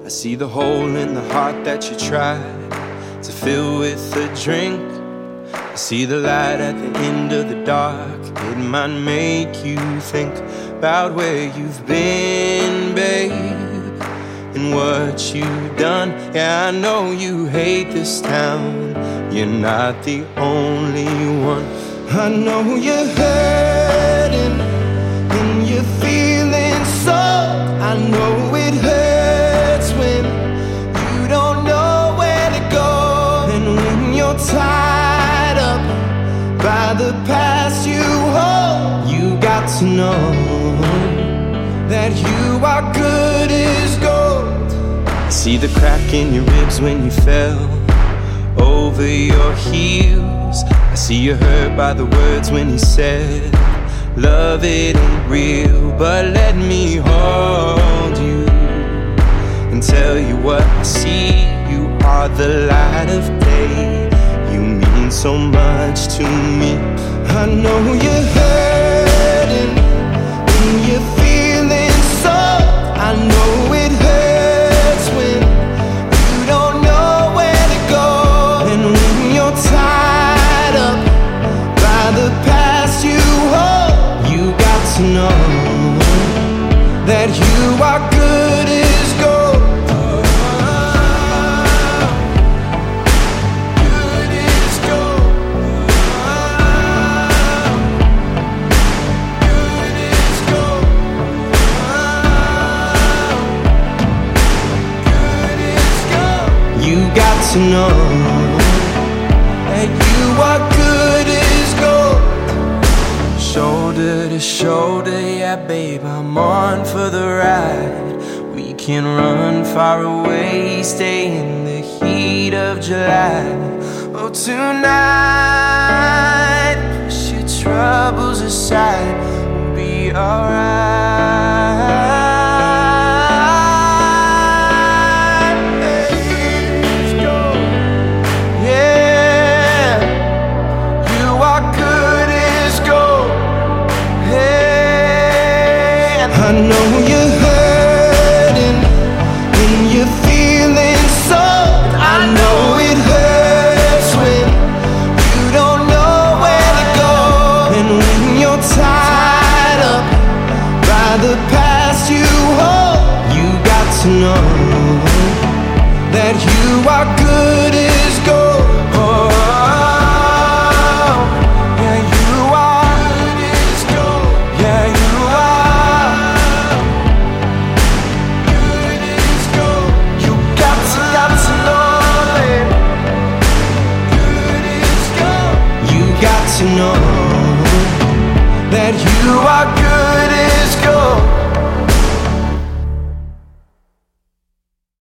I see the hole in the heart that you tried to fill with a drink. I see the light at the end of the dark. It might make you think about where you've been, babe, and what you've done. Yeah, I know you hate this town. You're not the only one. I know you're hurting and you're feeling so. I know it hurts when you don't know where to go, and when you're tied up by the past you hold. You got to know that you are good as gold. I see the crack in your ribs when you fell over your heels. I see you hurt by the words when he said, love it ain't real, but let me hold you and tell you what I see. You are the light of day. You mean so much to me. I know you're hurting and you're feeling so. I know it hurts when you don't know where to go, and when you're tied up by the past you hold. You got to know that you are good as gold. Good as gold. Good as gold. Good as gold. You got to know that you are good as gold. Shoulder to shoulder, yeah, babe, I'm on for the ride. We can run far away, stay in the heat of July. Oh, tonight, push your troubles aside, we'll be alright. Let's go. Yeah, you are good as gold. I know you're hurting and you're feeling so. I know it hurts when you don't know where to go, and when you're tied up by the past you hold. You got to know that you are good as gold. Oh, yeah, you are good as gold. Yeah, you are. To know that you are good as gold.